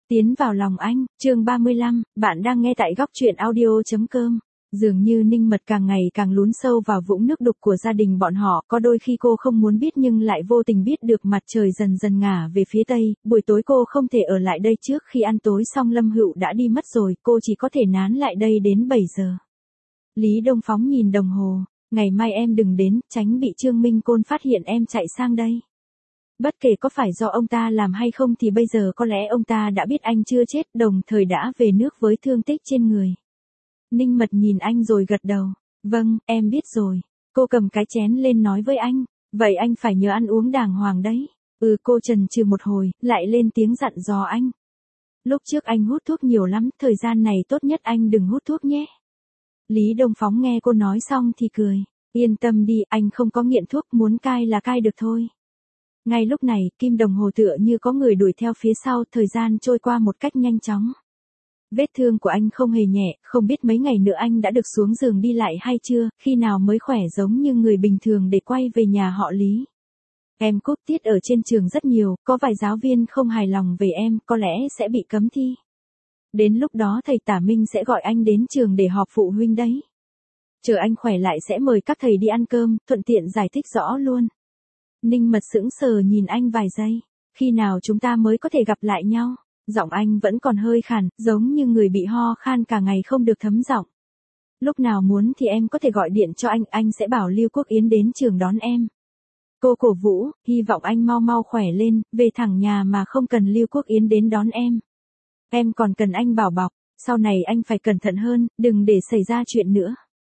Tiến vào lòng anh, chương 35, bạn đang nghe tại góc truyện audio.com. Dường như Ninh Mật càng ngày càng lún sâu vào vũng nước đục của gia đình bọn họ, có đôi khi cô không muốn biết nhưng lại vô tình biết được mặt trời dần dần ngả về phía tây, buổi tối cô không thể ở lại đây trước khi ăn tối xong Lâm Hựu đã đi mất rồi, cô chỉ có thể nán lại đây đến 7 giờ. Lý Đông Phóng nhìn đồng hồ, ngày mai em đừng đến, tránh bị Trương Minh Côn phát hiện em chạy sang đây. Bất kể có phải do ông ta làm hay không thì bây giờ có lẽ ông ta đã biết anh chưa chết, đồng thời đã về nước với thương tích trên người. Ninh Mật nhìn anh rồi gật đầu. Vâng, em biết rồi. Cô cầm cái chén lên nói với anh. Vậy anh phải nhớ ăn uống đàng hoàng đấy. Cô chần chừ một hồi, lại lên tiếng dặn dò anh. Lúc trước anh hút thuốc nhiều lắm, thời gian này tốt nhất anh đừng hút thuốc nhé. Lý Đông Phóng nghe cô nói xong thì cười. Yên tâm đi, anh không có nghiện thuốc, muốn cai là cai được thôi. Ngay lúc này, kim đồng hồ tựa như có người đuổi theo phía sau, thời gian trôi qua một cách nhanh chóng. Vết thương của anh không hề nhẹ, không biết mấy ngày nữa anh đã được xuống giường đi lại hay chưa, khi nào mới khỏe giống như người bình thường để quay về nhà họ Lý. Em cúp tiết ở trên trường rất nhiều, có vài giáo viên không hài lòng về em, có lẽ sẽ bị cấm thi. Đến lúc đó thầy Tả Minh sẽ gọi anh đến trường để họp phụ huynh đấy. Chờ anh khỏe lại sẽ mời các thầy đi ăn cơm, thuận tiện giải thích rõ luôn. Ninh Mật sững sờ nhìn anh vài giây. Khi nào chúng ta mới có thể gặp lại nhau? Giọng anh vẫn còn hơi khàn, giống như người bị ho khan cả ngày không được thấm giọng. Lúc nào muốn thì em có thể gọi điện cho anh sẽ bảo Lưu Quốc Yến đến trường đón em. Cô cổ vũ, hy vọng anh mau mau khỏe lên, về thẳng nhà mà không cần Lưu Quốc Yến đến đón em. Em còn cần anh bảo bọc, sau này anh phải cẩn thận hơn, đừng để xảy ra chuyện nữa.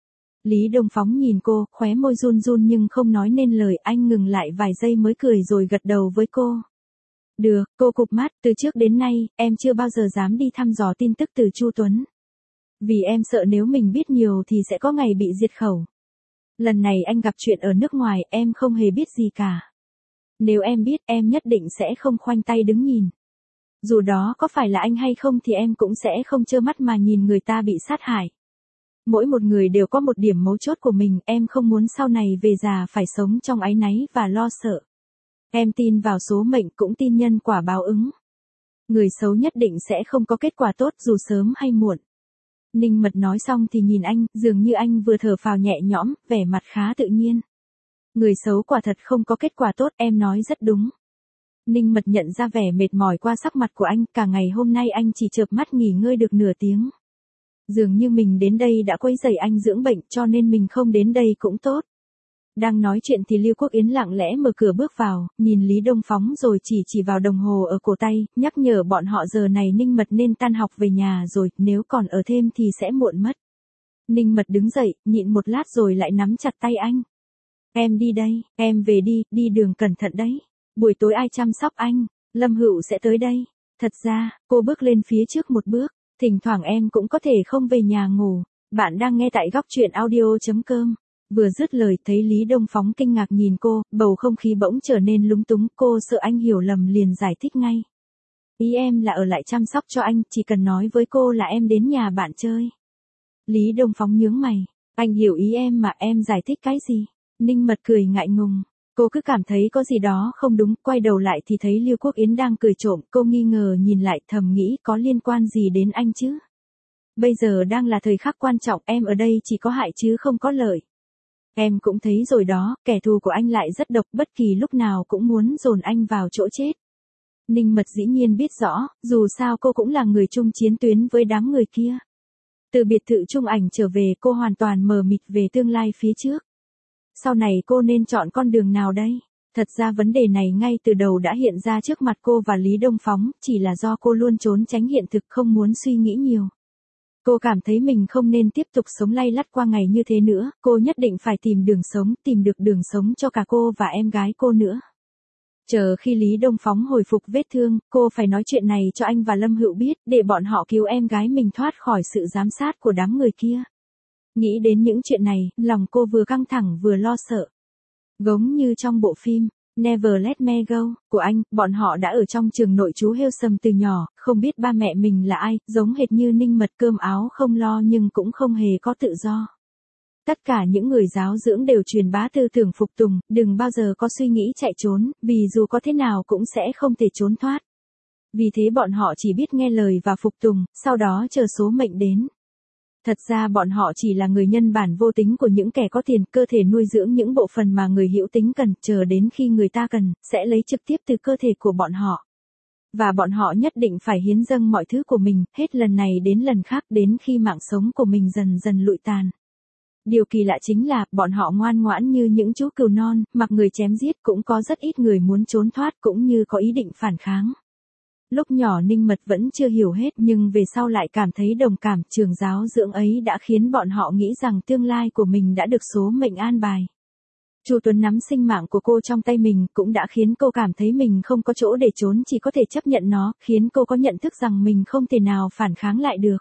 Lý Đông Phóng nhìn cô, khóe môi run run nhưng không nói nên lời, anh ngừng lại vài giây mới cười rồi gật đầu với cô. Được, cô cụp mắt, từ trước đến nay, em chưa bao giờ dám đi thăm dò tin tức từ Chu Tuấn. Vì em sợ nếu mình biết nhiều thì sẽ có ngày bị diệt khẩu. Lần này anh gặp chuyện ở nước ngoài, em không hề biết gì cả. Nếu em biết, em nhất định sẽ không khoanh tay đứng nhìn. Dù đó có phải là anh hay không thì em cũng sẽ không trơ mắt mà nhìn người ta bị sát hại. Mỗi một người đều có một điểm mấu chốt của mình, em không muốn sau này về già phải sống trong áy náy và lo sợ. Em tin vào số mệnh cũng tin nhân quả báo ứng. Người xấu nhất định sẽ không có kết quả tốt dù sớm hay muộn. Ninh Mật nói xong thì nhìn anh, dường như anh vừa thở phào nhẹ nhõm, vẻ mặt khá tự nhiên. Người xấu quả thật không có kết quả tốt, em nói rất đúng. Ninh Mật nhận ra vẻ mệt mỏi qua sắc mặt của anh, cả ngày hôm nay anh chỉ chợp mắt nghỉ ngơi được nửa tiếng. Dường như mình đến đây đã quấy rầy anh dưỡng bệnh cho nên mình không đến đây cũng tốt. Đang nói chuyện thì Lưu Quốc Yến lặng lẽ mở cửa bước vào, nhìn Lý Đông Phóng rồi chỉ vào đồng hồ ở cổ tay, nhắc nhở bọn họ giờ này Ninh Mật nên tan học về nhà rồi, nếu còn ở thêm thì sẽ muộn mất. Ninh Mật đứng dậy, nhịn một lát rồi lại nắm chặt tay anh. Em đi đây, em về đi, đi đường cẩn thận đấy. Buổi tối ai chăm sóc anh? Lâm Hựu sẽ tới đây. Thật ra, cô bước lên phía trước một bước, thỉnh thoảng em cũng có thể không về nhà ngủ. Bạn đang nghe tại góc truyện audio.com. Vừa dứt lời thấy Lý Đông Phóng kinh ngạc nhìn cô, bầu không khí bỗng trở nên lúng túng, cô sợ anh hiểu lầm liền giải thích ngay. Ý em là ở lại chăm sóc cho anh, chỉ cần nói với cô là em đến nhà bạn chơi. Lý Đông Phóng nhướng mày, anh hiểu ý em mà em giải thích cái gì? Ninh Mật cười ngại ngùng, cô cứ cảm thấy có gì đó không đúng, quay đầu lại thì thấy Lưu Quốc Yến đang cười trộm, cô nghi ngờ nhìn lại thầm nghĩ có liên quan gì đến anh chứ? Bây giờ đang là thời khắc quan trọng, em ở đây chỉ có hại chứ không có lợi. Em cũng thấy rồi đó, kẻ thù của anh lại rất độc, bất kỳ lúc nào cũng muốn dồn anh vào chỗ chết. Ninh Mật dĩ nhiên biết rõ, dù sao cô cũng là người chung chiến tuyến với đám người kia. Từ biệt thự Trung Ảnh trở về cô hoàn toàn mờ mịt về tương lai phía trước. Sau này cô nên chọn con đường nào đây? Thật ra vấn đề này ngay từ đầu đã hiện ra trước mặt cô và Lý Đông Phóng, chỉ là do cô luôn trốn tránh hiện thực không muốn suy nghĩ nhiều. Cô cảm thấy mình không nên tiếp tục sống lay lắt qua ngày như thế nữa, cô nhất định phải tìm đường sống, tìm được đường sống cho cả cô và em gái cô nữa. Chờ khi Lý Đông Phóng hồi phục vết thương, cô phải nói chuyện này cho anh và Lâm Hựu biết, để bọn họ cứu em gái mình thoát khỏi sự giám sát của đám người kia. Nghĩ đến những chuyện này, lòng cô vừa căng thẳng vừa lo sợ. Giống như trong bộ phim Never Let Me Go của anh, bọn họ đã ở trong trường nội trú Hillsum từ nhỏ, không biết ba mẹ mình là ai, giống hệt như Ninh Mật cơm áo không lo nhưng cũng không hề có tự do. Tất cả những người giáo dưỡng đều truyền bá tư tưởng phục tùng, đừng bao giờ có suy nghĩ chạy trốn, vì dù có thế nào cũng sẽ không thể trốn thoát. Vì thế bọn họ chỉ biết nghe lời và phục tùng, sau đó chờ số mệnh đến. Thật ra bọn họ chỉ là người nhân bản vô tính của những kẻ có tiền, cơ thể nuôi dưỡng những bộ phận mà người hữu tính cần, chờ đến khi người ta cần, sẽ lấy trực tiếp từ cơ thể của bọn họ. Và bọn họ nhất định phải hiến dâng mọi thứ của mình, hết lần này đến lần khác, đến khi mạng sống của mình dần dần lụi tàn. Điều kỳ lạ chính là, bọn họ ngoan ngoãn như những chú cừu non, mặc người chém giết, cũng có rất ít người muốn trốn thoát cũng như có ý định phản kháng. Lúc nhỏ Ninh Mật vẫn chưa hiểu hết, nhưng về sau lại cảm thấy đồng cảm, trường giáo dưỡng ấy đã khiến bọn họ nghĩ rằng tương lai của mình đã được số mệnh an bài. Chu Tuấn nắm sinh mạng của cô trong tay mình cũng đã khiến cô cảm thấy mình không có chỗ để trốn, chỉ có thể chấp nhận nó, khiến cô có nhận thức rằng mình không thể nào phản kháng lại được.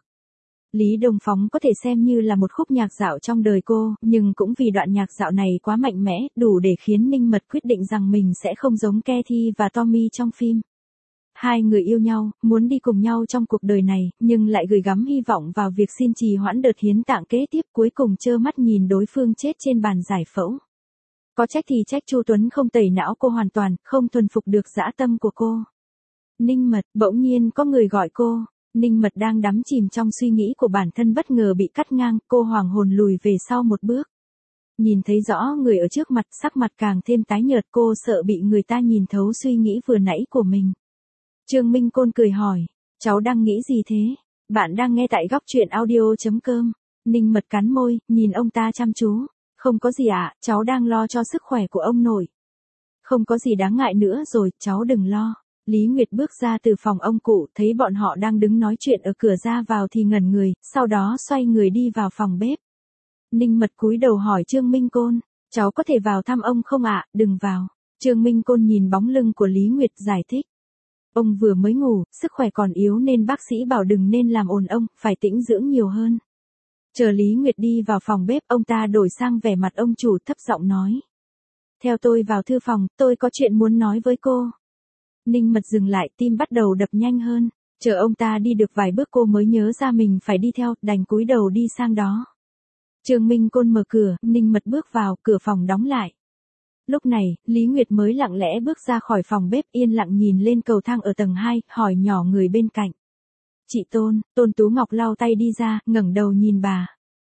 Lý Đông Phóng có thể xem như là một khúc nhạc dạo trong đời cô, nhưng cũng vì đoạn nhạc dạo này quá mạnh mẽ, đủ để khiến Ninh Mật quyết định rằng mình sẽ không giống Kathy và Tommy trong phim. Hai người yêu nhau, muốn đi cùng nhau trong cuộc đời này, nhưng lại gửi gắm hy vọng vào việc xin trì hoãn đợt hiến tạng kế tiếp, cuối cùng trơ mắt nhìn đối phương chết trên bàn giải phẫu. Có trách thì trách Chu Tuấn không tẩy não cô hoàn toàn, không thuần phục được dã tâm của cô. Ninh Mật, bỗng nhiên có người gọi cô. Ninh Mật đang đắm chìm trong suy nghĩ của bản thân bất ngờ bị cắt ngang, cô hoàng hồn lùi về sau một bước. Nhìn thấy rõ người ở trước mặt, sắc mặt càng thêm tái nhợt, cô sợ bị người ta nhìn thấu suy nghĩ vừa nãy của mình. Trương Minh Côn cười hỏi, cháu đang nghĩ gì thế? Bạn đang nghe tại góc truyện audio.com. Ninh Mật cắn môi, nhìn ông ta chăm chú. Không có gì ạ, cháu đang lo cho sức khỏe của ông nội. Không có gì đáng ngại nữa rồi, cháu đừng lo. Lý Nguyệt bước ra từ phòng ông cụ, thấy bọn họ đang đứng nói chuyện ở cửa ra vào thì ngẩn người, sau đó xoay người đi vào phòng bếp. Ninh Mật cúi đầu hỏi Trương Minh Côn, cháu có thể vào thăm ông không ạ? Đừng vào. Trương Minh Côn nhìn bóng lưng của Lý Nguyệt giải thích. Ông vừa mới ngủ, sức khỏe còn yếu nên bác sĩ bảo đừng nên làm ồn ông, phải tĩnh dưỡng nhiều hơn. Chờ Lý Nguyệt đi vào phòng bếp, ông ta đổi sang vẻ mặt ông chủ, thấp giọng nói. Theo tôi vào thư phòng, tôi có chuyện muốn nói với cô. Ninh Mật dừng lại, tim bắt đầu đập nhanh hơn. Chờ ông ta đi được vài bước cô mới nhớ ra mình phải đi theo, đành cúi đầu đi sang đó. Trương Minh Côn mở cửa, Ninh Mật bước vào, cửa phòng đóng lại. Lúc này, Lý Nguyệt mới lặng lẽ bước ra khỏi phòng bếp, yên lặng nhìn lên cầu thang ở tầng 2, hỏi nhỏ người bên cạnh. Chị Tôn, Tôn Tú Ngọc lau tay đi ra, ngẩng đầu nhìn bà.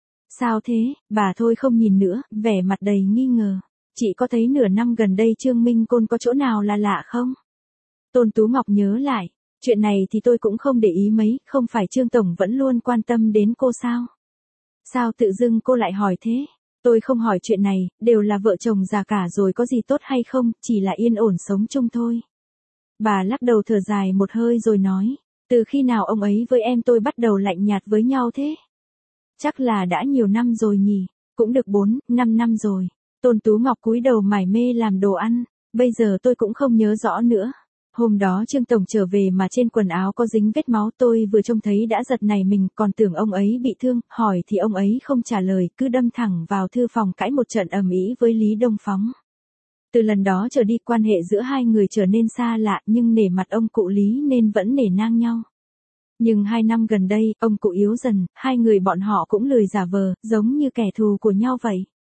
Sao thế? Bà thôi không nhìn nữa, vẻ mặt đầy nghi ngờ. Chị có thấy nửa năm gần đây Trương Minh Côn có chỗ nào là lạ không? Tôn Tú Ngọc nhớ lại, chuyện này thì tôi cũng không để ý mấy, không phải Trương Tổng vẫn luôn quan tâm đến cô sao? Sao tự dưng cô lại hỏi thế? Tôi không hỏi chuyện này, đều là vợ chồng già cả rồi, có gì tốt hay không, chỉ là yên ổn sống chung thôi. Bà lắc đầu thở dài một hơi rồi nói, từ khi nào ông ấy với em tôi bắt đầu lạnh nhạt với nhau thế? Chắc là đã nhiều năm rồi nhỉ, cũng được 4-5 năm rồi. Tôn Tú Ngọc cúi đầu mải mê làm đồ ăn, bây giờ tôi cũng không nhớ rõ nữa. Hôm đó Trương Tổng trở về mà trên quần áo có dính vết máu, tôi vừa trông thấy đã giật nảy mình, còn tưởng ông ấy bị thương, hỏi thì ông ấy không trả lời, cứ đâm thẳng vào thư phòng cãi một trận ầm ĩ với Lý Đông Phóng. Từ lần đó trở đi quan hệ giữa hai người trở nên xa lạ, nhưng nể mặt ông cụ Lý nên vẫn nể nang nhau. Nhưng 2 năm gần đây, ông cụ yếu dần, hai người bọn họ cũng lười giả vờ, giống như kẻ thù của nhau vậy.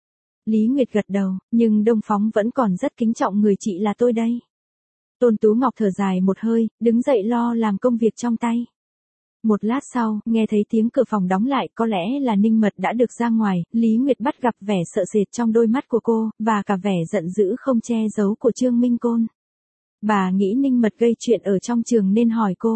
Lý Nguyệt gật đầu, nhưng Đông Phóng vẫn còn rất kính trọng người chị là tôi đây. Tôn Tú Ngọc thở dài một hơi, đứng dậy lo làm công việc trong tay. Một lát sau, nghe thấy tiếng cửa phòng đóng lại, có lẽ là Ninh Mật đã được ra ngoài, Lý Nguyệt bắt gặp vẻ sợ sệt trong đôi mắt của cô, và cả vẻ giận dữ không che giấu của Trương Minh Côn. Bà nghĩ Ninh Mật gây chuyện ở trong trường nên hỏi cô.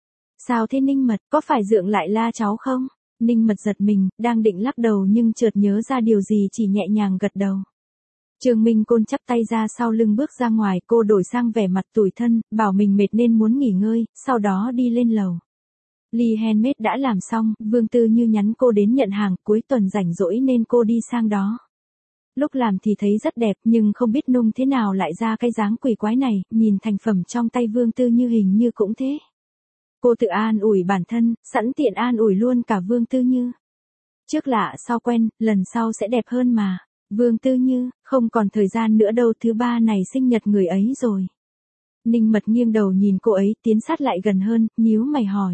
Sao thế Ninh Mật, có phải Dượng lại la cháu không? Ninh Mật giật mình, đang định lắc đầu nhưng chợt nhớ ra điều gì chỉ nhẹ nhàng gật đầu. Trương Minh Côn chắp tay ra sau lưng bước ra ngoài, cô đổi sang vẻ mặt tủi thân, bảo mình mệt nên muốn nghỉ ngơi, sau đó đi lên lầu. Ly handmade đã làm xong, Vương Tư Như nhắn cô đến nhận hàng, cuối tuần rảnh rỗi nên cô đi sang đó. Lúc làm thì thấy rất đẹp, nhưng không biết nung thế nào lại ra cái dáng quỷ quái này, nhìn thành phẩm trong tay Vương Tư Như hình như cũng thế. Cô tự an ủi bản thân, sẵn tiện an ủi luôn cả Vương Tư Như. Trước lạ sau quen, lần sau sẽ đẹp hơn mà. Vương Tư Như, không còn thời gian nữa đâu, thứ ba này sinh nhật người ấy rồi. Ninh Mật nghiêng đầu nhìn cô ấy, tiến sát lại gần hơn, nhíu mày hỏi.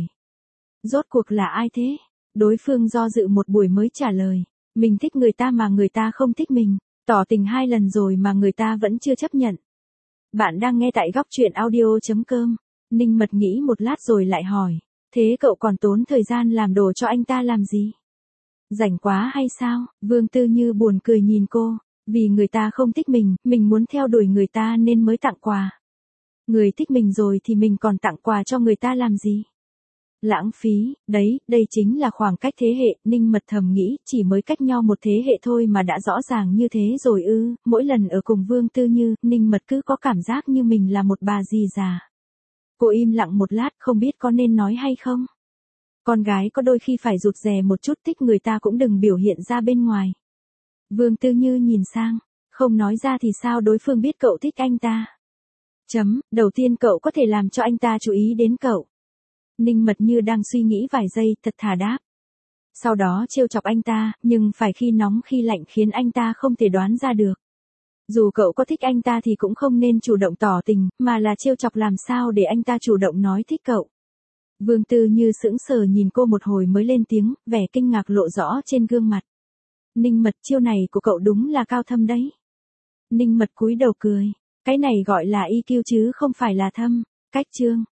Rốt cuộc là ai thế? Đối phương do dự một buổi mới trả lời. Mình thích người ta mà người ta không thích mình. Tỏ tình 2 lần rồi mà người ta vẫn chưa chấp nhận. Bạn đang nghe tại góc truyện audio.com. Ninh Mật nghĩ một lát rồi lại hỏi, thế cậu còn tốn thời gian làm đồ cho anh ta làm gì? Rảnh quá hay sao? Vương Tư Như buồn cười nhìn cô, vì người ta không thích mình muốn theo đuổi người ta nên mới tặng quà. Người thích mình rồi thì mình còn tặng quà cho người ta làm gì? Lãng phí, đấy, đây chính là khoảng cách thế hệ, Ninh Mật thầm nghĩ, chỉ mới cách nhau một thế hệ thôi mà đã rõ ràng như thế rồi ư. Mỗi lần ở cùng Vương Tư Như, Ninh Mật cứ có cảm giác như mình là một bà dì già. Cô im lặng một lát, không biết có nên nói hay không. Con gái có đôi khi phải rụt rè một chút, thích người ta cũng đừng biểu hiện ra bên ngoài. Vương Tư Như nhìn sang, không nói ra thì sao đối phương biết cậu thích anh ta. Đầu tiên cậu có thể làm cho anh ta chú ý đến cậu. Ninh Mật như đang suy nghĩ vài giây, thật thà đáp. Sau đó trêu chọc anh ta, nhưng phải khi nóng khi lạnh khiến anh ta không thể đoán ra được. Dù cậu có thích anh ta thì cũng không nên chủ động tỏ tình, mà là trêu chọc làm sao để anh ta chủ động nói thích cậu. Vương Tư Như sững sờ nhìn cô một hồi mới lên tiếng, vẻ kinh ngạc lộ rõ trên gương mặt. Ninh Mật, chiêu này của cậu đúng là cao thâm đấy. Ninh Mật cúi đầu cười, cái này gọi là EQ chứ không phải là thâm. Cách chương